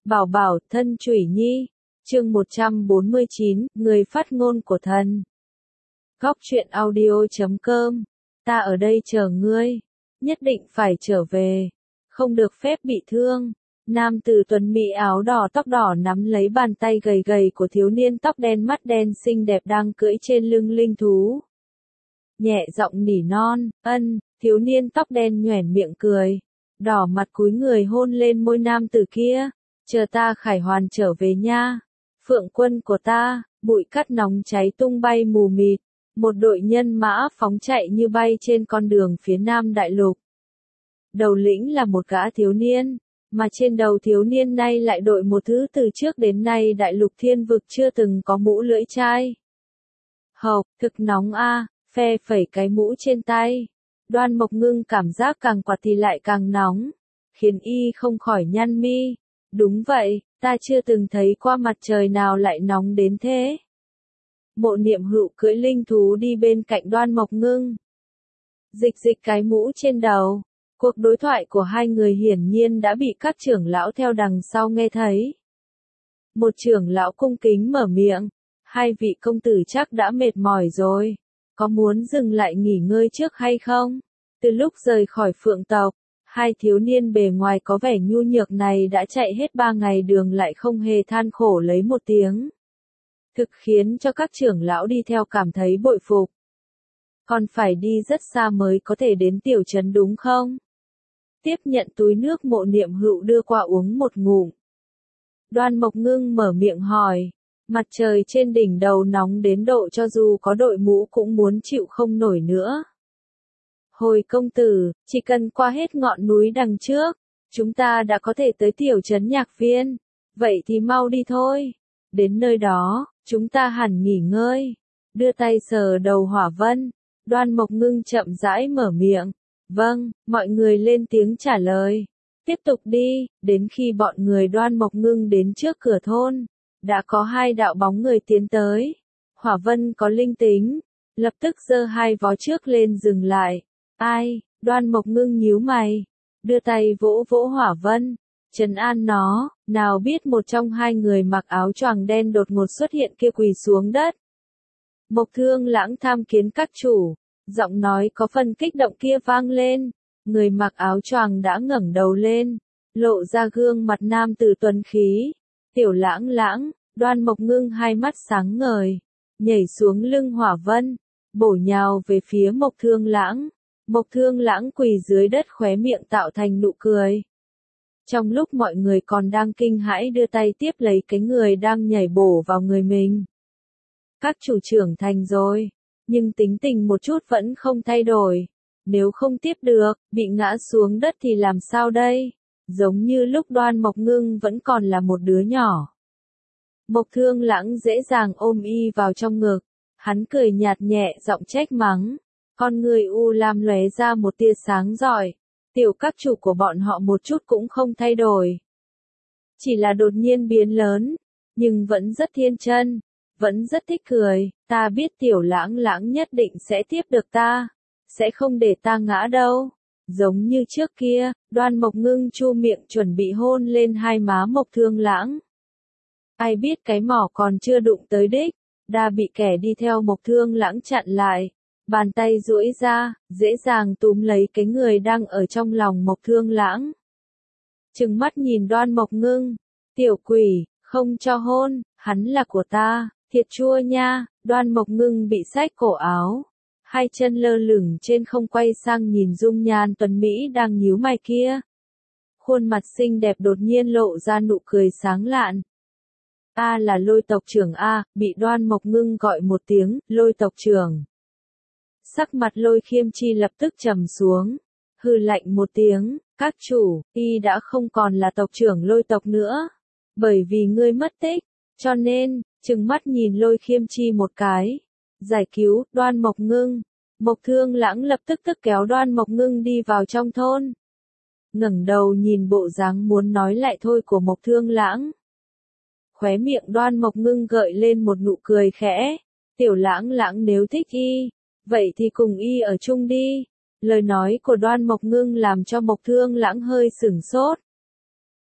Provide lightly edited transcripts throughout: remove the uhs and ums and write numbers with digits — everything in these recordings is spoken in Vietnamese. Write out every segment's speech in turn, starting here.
Bảo bảo, thân Chủy Nhi, chương 149, người phát ngôn của thần. Góc truyện audio.com, ta ở đây chờ ngươi, nhất định phải trở về, không được phép bị thương. Nam tử tuấn mỹ áo đỏ tóc đỏ nắm lấy bàn tay gầy gầy của thiếu niên tóc đen mắt đen xinh đẹp đang cưỡi trên lưng linh thú. Nhẹ giọng nỉ non, ân, thiếu niên tóc đen nhoẻn miệng cười, đỏ mặt cúi người hôn lên môi nam tử kia. Chờ ta khải hoàn trở về nha. Phượng quân của ta, bụi cát nóng cháy tung bay mù mịt. Một đội nhân mã phóng chạy như bay trên con đường phía nam đại lục. Đầu lĩnh là một gã thiếu niên, mà trên đầu thiếu niên nay lại đội một thứ từ trước đến nay đại lục thiên vực chưa từng có mũ lưỡi chai. Hộc, thực nóng a, phe phẩy cái mũ trên tay. Đoan Mộc Ngưng cảm giác càng quạt thì lại càng nóng, khiến y không khỏi nhăn mi. Đúng vậy, ta chưa từng thấy qua mặt trời nào lại nóng đến thế. Mộ Niệm Hựu cưỡi linh thú đi bên cạnh Đoan Mộc Ngưng. Dịch cái mũ trên đầu. Cuộc đối thoại của hai người hiển nhiên đã bị các trưởng lão theo đằng sau nghe thấy. Một trưởng lão cung kính mở miệng. Hai vị công tử chắc đã mệt mỏi rồi. Có muốn dừng lại nghỉ ngơi trước hay không? Từ lúc rời khỏi Phượng tộc, hai thiếu niên bề ngoài có vẻ nhu nhược này đã chạy hết 3 ngày đường lại không hề than khổ lấy một tiếng. Thực khiến cho các trưởng lão đi theo cảm thấy bội phục. Còn phải đi rất xa mới có thể đến tiểu trấn đúng không? Tiếp nhận túi nước Mộ Niệm Hựu đưa qua uống một ngụm. Đoan Mộc Ngưng mở miệng hỏi. Mặt trời trên đỉnh đầu nóng đến độ cho dù có đội mũ cũng muốn chịu không nổi nữa. Hồi công tử, chỉ cần qua hết ngọn núi đằng trước, chúng ta đã có thể tới tiểu trấn Nhạc Viên. Vậy thì mau đi thôi. Đến nơi đó, chúng ta hẳn nghỉ ngơi. Đưa tay sờ đầu Hỏa Vân. Đoan Mộc Ngưng chậm rãi mở miệng. Vâng, mọi người lên tiếng trả lời. Tiếp tục đi, đến khi bọn người Đoan Mộc Ngưng đến trước cửa thôn, đã có hai đạo bóng người tiến tới. Hỏa Vân có linh tính, lập tức giơ hai vó trước lên dừng lại. Ai? Đoan Mộc Ngưng nhíu mày, đưa tay vỗ vỗ Hỏa Vân, trấn an nó. Nào biết một trong hai người mặc áo choàng đen đột ngột xuất hiện kia quỳ xuống đất. Mộc Thương Lãng tham kiến các chủ. Giọng nói có phần kích động kia vang lên. Người mặc áo choàng đã ngẩng đầu lên, lộ ra gương mặt nam tử tuấn khí. Tiểu Lãng Lãng. Đoan Mộc Ngưng hai mắt sáng ngời, nhảy xuống lưng Hỏa Vân, bổ nhào về phía Mộc Thương Lãng. Mộc Thương Lãng quỳ dưới đất khóe miệng tạo thành nụ cười. Trong lúc mọi người còn đang kinh hãi đưa tay tiếp lấy cái người đang nhảy bổ vào người mình. Các chủ trưởng thành rồi, nhưng tính tình một chút vẫn không thay đổi. Nếu không tiếp được, bị ngã xuống đất thì làm sao đây? Giống như lúc Đoan Mộc Ngưng vẫn còn là một đứa nhỏ. Mộc Thương Lãng dễ dàng ôm y vào trong ngực. Hắn cười nhạt nhẹ giọng trách mắng. Con người u lam lóe ra một tia sáng rọi. Tiểu các chủ của bọn họ một chút cũng không thay đổi. Chỉ là đột nhiên biến lớn. Nhưng vẫn rất thiên chân. Vẫn rất thích cười. Ta biết Tiểu Lãng Lãng nhất định sẽ tiếp được ta. Sẽ không để ta ngã đâu. Giống như trước kia, Đoan Mộc Ngưng chu miệng chuẩn bị hôn lên hai má Mộc Thương Lãng. Ai biết cái mỏ còn chưa đụng tới đích, đã bị kẻ đi theo Mộc Thương Lãng chặn lại. Bàn tay duỗi ra, dễ dàng túm lấy cái người đang ở trong lòng Mộc Thương Lãng. Trừng mắt nhìn Đoan Mộc Ngưng. Tiểu quỷ, không cho hôn, hắn là của ta, thiệt chua nha. Đoan Mộc Ngưng bị xách cổ áo. Hai chân lơ lửng trên không quay sang nhìn dung nhan tuấn Mỹ đang nhíu mày kia. Khuôn mặt xinh đẹp đột nhiên lộ ra nụ cười sáng lạn. A là Lôi tộc trưởng A, bị Đoan Mộc Ngưng gọi một tiếng, Lôi tộc trưởng. Sắc mặt Lôi Khiêm Chi lập tức trầm xuống, hừ lạnh một tiếng, các chủ, y đã không còn là tộc trưởng Lôi tộc nữa. Bởi vì ngươi mất tích, cho nên, trừng mắt nhìn Lôi Khiêm Chi một cái. Giải cứu, Đoan Mộc Ngưng. Mộc Thương Lãng lập tức kéo Đoan Mộc Ngưng đi vào trong thôn. Ngẩng đầu nhìn bộ dáng muốn nói lại thôi của Mộc Thương Lãng. Khóe miệng Đoan Mộc Ngưng gợi lên một nụ cười khẽ. Tiểu Lãng Lãng nếu thích y, vậy thì cùng y ở chung đi. Lời nói của Đoan Mộc Ngưng làm cho Mộc Thương Lãng hơi sửng sốt.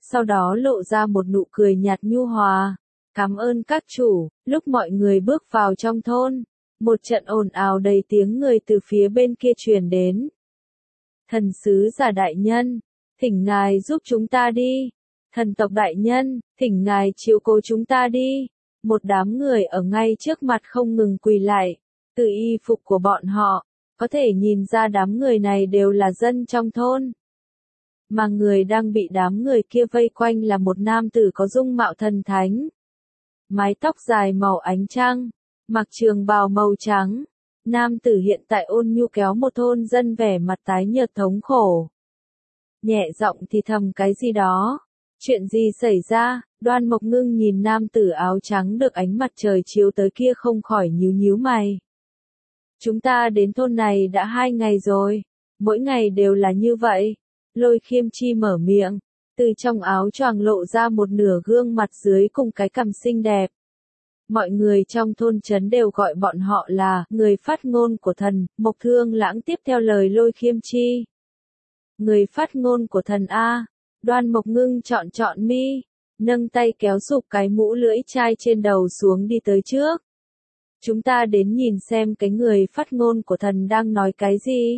sau đó lộ ra một nụ cười nhạt nhu hòa. Cảm ơn các chủ. Lúc mọi người bước vào trong thôn, một trận ồn ào đầy tiếng người từ phía bên kia truyền đến. Thần sứ giả đại nhân, thỉnh ngài giúp chúng ta đi. Thần tộc đại nhân, thỉnh ngài chiếu cố chúng ta đi. Một đám người ở ngay trước mặt không ngừng quỳ lại. Từ y phục của bọn họ, có thể nhìn ra đám người này đều là dân trong thôn. Mà người đang bị đám người kia vây quanh là một nam tử có dung mạo thần thánh. Mái tóc dài màu ánh trăng, mặc trường bào màu trắng. Nam tử hiện tại ôn nhu kéo một thôn dân vẻ mặt tái nhợt thống khổ. Nhẹ giọng thì thầm cái gì đó. Chuyện gì xảy ra? Đoan Mộc Ngưng nhìn nam tử áo trắng được ánh mặt trời chiếu tới kia không khỏi nhíu nhíu mày. Chúng ta đến thôn này đã 2 ngày rồi, mỗi ngày đều là như vậy. Lôi Khiêm Chi mở miệng, từ trong áo choàng lộ ra một nửa gương mặt dưới cùng cái cằm xinh đẹp. Mọi người trong thôn trấn đều gọi bọn họ là người phát ngôn của thần. Mộc Thương Lãng tiếp theo lời Lôi Khiêm Chi. Người phát ngôn của thần A. Đoan Mộc Ngưng chọn mi, nâng tay kéo sụp cái mũ lưỡi chai trên đầu xuống đi tới trước. Chúng ta đến nhìn xem cái người phát ngôn của thần đang nói cái gì.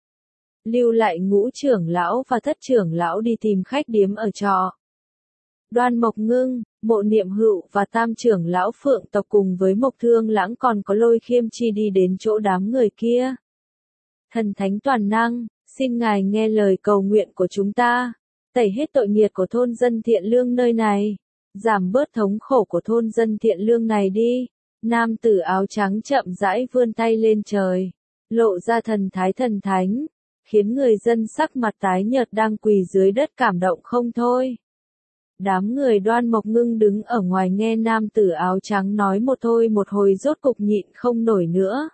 Lưu lại Ngũ trưởng lão và Thất trưởng lão đi tìm khách điếm ở trọ. Đoan Mộc Ngưng, Mộ Niệm Hựu và Tam trưởng lão Phượng tộc cùng với Mộc Thương Lãng còn có Lôi Khiêm Chi đi đến chỗ đám người kia. Thần thánh toàn năng, xin ngài nghe lời cầu nguyện của chúng ta, tẩy hết tội nghiệt của thôn dân thiện lương nơi này, giảm bớt thống khổ của thôn dân thiện lương này đi. Nam tử áo trắng chậm rãi vươn tay lên trời, lộ ra thần thái thần thánh, khiến người dân sắc mặt tái nhợt đang quỳ dưới đất cảm động không thôi. Đám người Đoan Mộc Ngưng đứng ở ngoài nghe nam tử áo trắng nói một thôi một hồi rốt cục nhịn không nổi nữa.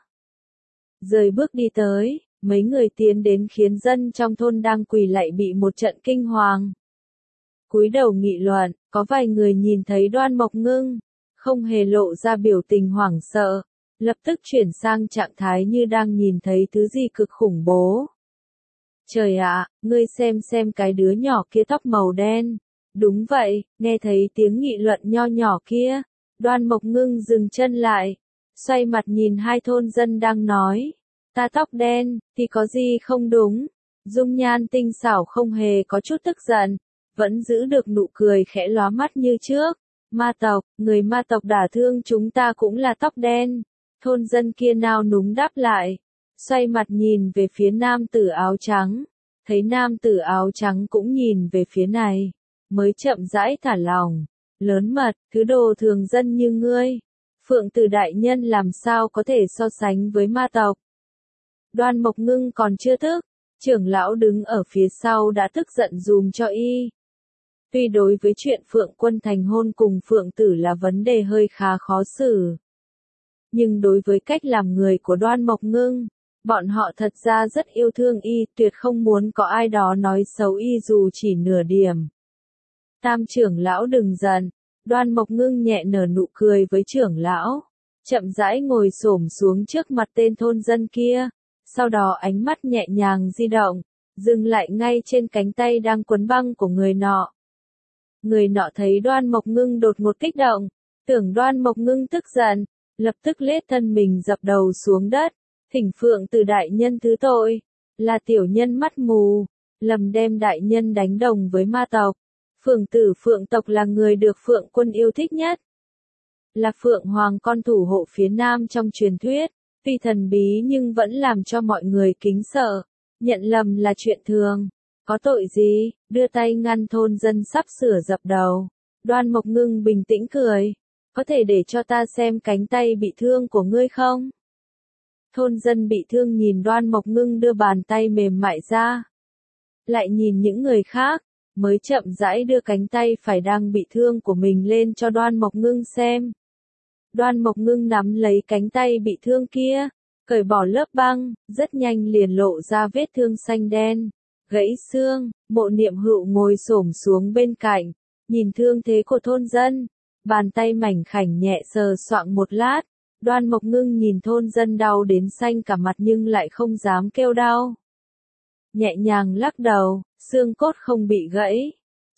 Rời bước đi tới, mấy người tiến đến khiến dân trong thôn đang quỳ lạy bị một trận kinh hoàng. Cúi đầu nghị luận, có vài người nhìn thấy Đoan Mộc Ngưng, không hề lộ ra biểu tình hoảng sợ, lập tức chuyển sang trạng thái như đang nhìn thấy thứ gì cực khủng bố. Trời ạ, ngươi xem cái đứa nhỏ kia tóc màu đen. Đúng vậy, nghe thấy tiếng nghị luận nho nhỏ kia, Đoan Mộc Ngưng dừng chân lại, xoay mặt nhìn hai thôn dân đang nói, ta tóc đen, thì có gì không đúng, dung nhan tinh xảo không hề có chút tức giận, vẫn giữ được nụ cười khẽ lóa mắt như trước. Ma tộc, người ma tộc đả thương chúng ta cũng là tóc đen. Thôn dân kia nao núng đáp lại, xoay mặt nhìn về phía nam tử áo trắng, thấy nam tử áo trắng cũng nhìn về phía này, mới chậm rãi thả lòng, lớn mật, thứ đồ thường dân như ngươi, Phượng Tử đại nhân làm sao có thể so sánh với ma tộc. Đoan Mộc Ngưng còn chưa thức, trưởng lão đứng ở phía sau đã tức giận dùm cho y. Tuy đối với chuyện Phượng Quân thành hôn cùng Phượng Tử là vấn đề hơi khá khó xử, nhưng đối với cách làm người của Đoan Mộc Ngưng, bọn họ thật ra rất yêu thương y, tuyệt không muốn có ai đó nói xấu y dù chỉ nửa điểm. Tam trưởng lão đừng giận, Đoan Mộc Ngưng nhẹ nở nụ cười với trưởng lão, chậm rãi ngồi xổm xuống trước mặt tên thôn dân kia, sau đó ánh mắt nhẹ nhàng di động, dừng lại ngay trên cánh tay đang quấn băng của người nọ. Người nọ thấy Đoan Mộc Ngưng đột ngột kích động, tưởng Đoan Mộc Ngưng tức giận, lập tức lết thân mình dập đầu xuống đất, thỉnh Phượng Tử đại nhân thứ tội, là tiểu nhân mắt mù, lầm đem đại nhân đánh đồng với ma tộc. Phượng Tử Phượng tộc là người được Phượng Quân yêu thích nhất, là Phượng Hoàng con thủ hộ phía Nam trong truyền thuyết, tuy thần bí nhưng vẫn làm cho mọi người kính sợ, nhận lầm là chuyện thường. Có tội gì, đưa tay ngăn thôn dân sắp sửa dập đầu. Đoan Mộc Ngưng bình tĩnh cười, có thể để cho ta xem cánh tay bị thương của ngươi không? Thôn dân bị thương nhìn Đoan Mộc Ngưng đưa bàn tay mềm mại ra, lại nhìn những người khác, mới chậm rãi đưa cánh tay phải đang bị thương của mình lên cho Đoan Mộc Ngưng xem. Đoan Mộc Ngưng nắm lấy cánh tay bị thương kia, cởi bỏ lớp băng, rất nhanh liền lộ ra vết thương xanh đen, gãy xương. Mộ Niệm Hựu ngồi xổm xuống bên cạnh, nhìn thương thế của thôn dân, bàn tay mảnh khảnh nhẹ sờ soạng một lát. Đoan Mộc Ngưng nhìn thôn dân đau đến xanh cả mặt nhưng lại không dám kêu đau. Nhẹ nhàng lắc đầu, xương cốt không bị gãy,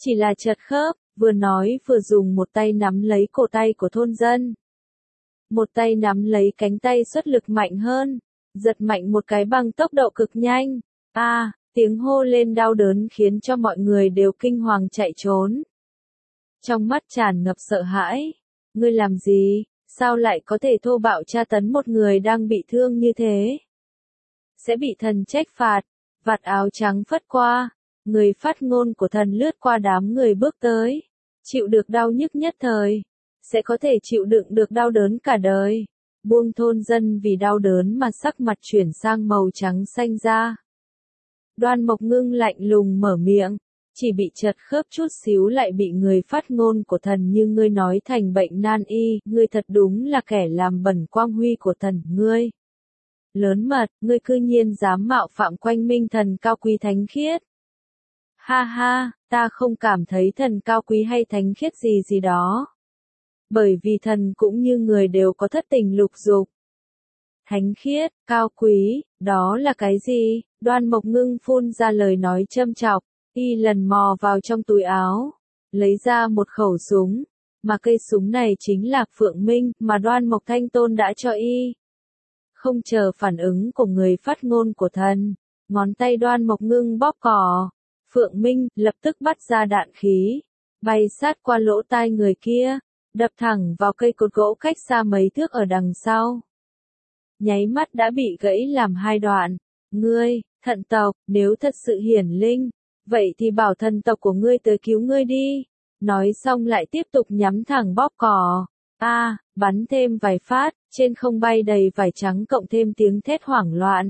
chỉ là chật khớp, vừa nói vừa dùng một tay nắm lấy cổ tay của thôn dân. Một tay nắm lấy cánh tay xuất lực mạnh hơn, giật mạnh một cái bằng tốc độ cực nhanh. Tiếng hô lên đau đớn khiến cho mọi người đều kinh hoàng chạy trốn. Trong mắt tràn ngập sợ hãi. Ngươi làm gì? Sao lại có thể thô bạo tra tấn một người đang bị thương như thế? Sẽ bị thần trách phạt. Vạt áo trắng phất qua. Người phát ngôn của thần lướt qua đám người bước tới. Chịu được đau nhức nhất thời. Sẽ có thể chịu đựng được đau đớn cả đời. Buông thôn dân vì đau đớn mà sắc mặt chuyển sang màu trắng xanh da. Đoan Mộc Ngưng lạnh lùng mở miệng. Chỉ bị chật khớp chút xíu lại bị người phát ngôn của thần như ngươi nói thành bệnh nan y, ngươi thật đúng là kẻ làm bẩn quang huy của thần, ngươi. Lớn mật, ngươi cư nhiên dám mạo phạm Quanh Minh thần cao quý thánh khiết. Ha ha, ta không cảm thấy thần cao quý hay thánh khiết gì gì đó. Bởi vì thần cũng như người đều có thất tình lục dục. Thánh khiết, cao quý, đó là cái gì? Đoan Mộc Ngưng phun ra lời nói châm chọc. Y lần mò vào trong túi áo, lấy ra một khẩu súng, mà cây súng này chính là Phượng Minh mà Đoan Mộc Thanh Tôn đã cho Y. Không chờ phản ứng của người phát ngôn của thần, ngón tay Đoan Mộc Ngưng bóp cò, Phượng Minh lập tức bắt ra đạn khí, bay sát qua lỗ tai người kia, đập thẳng vào cây cột gỗ cách xa mấy thước ở đằng sau. Nháy mắt đã bị gãy làm hai đoạn. Ngươi, thận tộc, nếu thật sự hiển linh, vậy thì bảo thần tộc của ngươi tới cứu ngươi đi. Nói xong lại tiếp tục nhắm thẳng bóp cò. Bắn thêm vài phát, trên không bay đầy vải trắng cộng thêm tiếng thét hoảng loạn.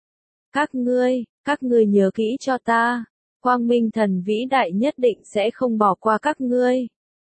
Các ngươi nhớ kỹ cho ta. Quang Minh thần vĩ đại nhất định sẽ không bỏ qua các ngươi.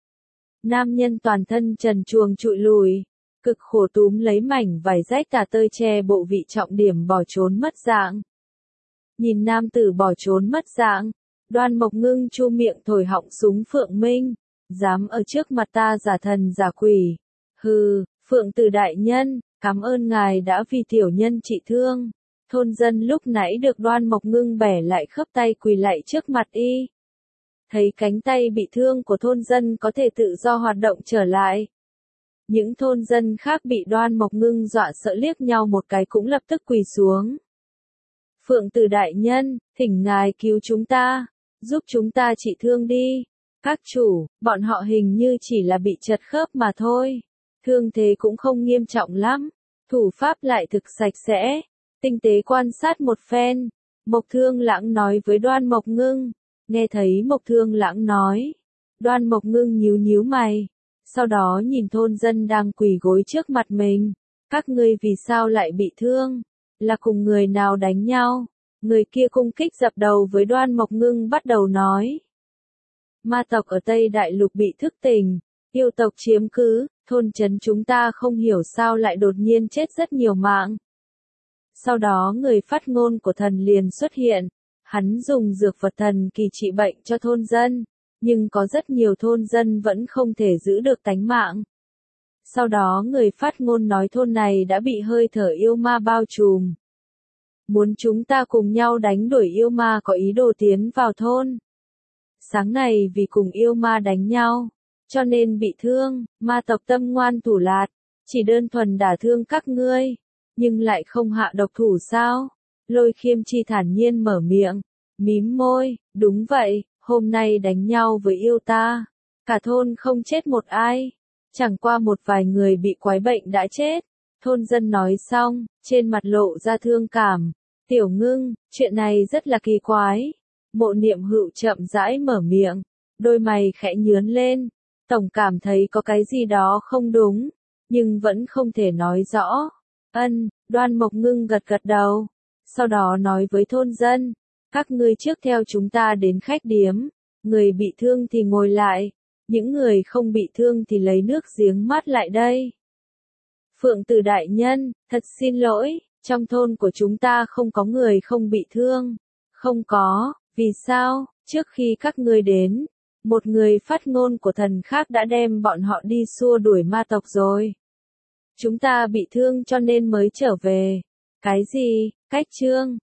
Nam nhân toàn thân trần truồng trụi lùi, cực khổ túm lấy mảnh vải rách tả tơi che bộ vị trọng điểm bỏ trốn mất dạng. Nhìn nam tử bỏ trốn mất dạng, Đoan Mộc Ngưng chu miệng thổi họng súng Phượng Minh, dám ở trước mặt ta giả thần giả quỷ. Hừ, Phượng tử đại nhân, cảm ơn ngài đã vì tiểu nhân trị thương. Thôn dân lúc nãy được Đoan Mộc Ngưng bẻ lại khớp tay quỳ lạy trước mặt Y. Thấy cánh tay bị thương của thôn dân có thể tự do hoạt động trở lại. Những thôn dân khác bị Đoan Mộc Ngưng dọa sợ liếc nhau một cái cũng lập tức quỳ xuống. Phượng tử đại nhân, thỉnh ngài cứu chúng ta, giúp chúng ta trị thương đi. Các chủ, bọn họ hình như chỉ là bị chật khớp mà thôi. Thương thế cũng không nghiêm trọng lắm. Thủ pháp lại thực sạch sẽ. Tinh tế quan sát một phen. Mộc Thương Lãng nói với Đoan Mộc Ngưng. Nghe thấy Mộc Thương Lãng nói. Đoan Mộc Ngưng nhíu nhíu mày. Sau đó nhìn thôn dân đang quỳ gối trước mặt mình. Các ngươi vì sao lại bị thương? Là cùng người nào đánh nhau? Người kia cung kích dập đầu với Đoan Mộc Ngưng bắt đầu nói. Ma tộc ở Tây Đại Lục bị thức tỉnh, yêu tộc chiếm cứ, thôn trấn chúng ta không hiểu sao lại đột nhiên chết rất nhiều mạng. Sau đó người phát ngôn của thần liền xuất hiện, hắn dùng dược vật thần kỳ trị bệnh cho thôn dân, nhưng có rất nhiều thôn dân vẫn không thể giữ được tánh mạng. Sau đó người phát ngôn nói thôn này đã bị hơi thở yêu ma bao trùm. Muốn chúng ta cùng nhau đánh đuổi yêu ma có ý đồ tiến vào thôn. Sáng này vì cùng yêu ma đánh nhau, cho nên bị thương, ma tộc tâm ngoan thủ lạt, chỉ đơn thuần đả thương các ngươi, nhưng lại không hạ độc thủ sao? Lôi Khiêm Chi thản nhiên mở miệng, mím môi, đúng vậy, hôm nay đánh nhau với yêu ta, cả thôn không chết một ai, chẳng qua một vài người bị quái bệnh đã chết. Thôn dân nói xong, trên mặt lộ ra thương cảm. Tiểu Ngưng, chuyện này rất là kỳ quái. Mộ Niệm Hựu chậm rãi mở miệng, đôi mày khẽ nhướng lên, tổng cảm thấy có cái gì đó không đúng, nhưng vẫn không thể nói rõ. Đoan Mộc Ngưng gật gật đầu, sau đó nói với thôn dân, các ngươi trước theo chúng ta đến khách điếm, người bị thương thì ngồi lại, những người không bị thương thì lấy nước giếng mát lại đây. Phượng tử đại nhân, thật xin lỗi, trong thôn của chúng ta không có người không bị thương. Không có, vì sao? Trước khi các ngươi đến, một người phát ngôn của thần khác đã đem bọn họ đi xua đuổi ma tộc rồi. Chúng ta bị thương cho nên mới trở về. Cái gì? Cách trương,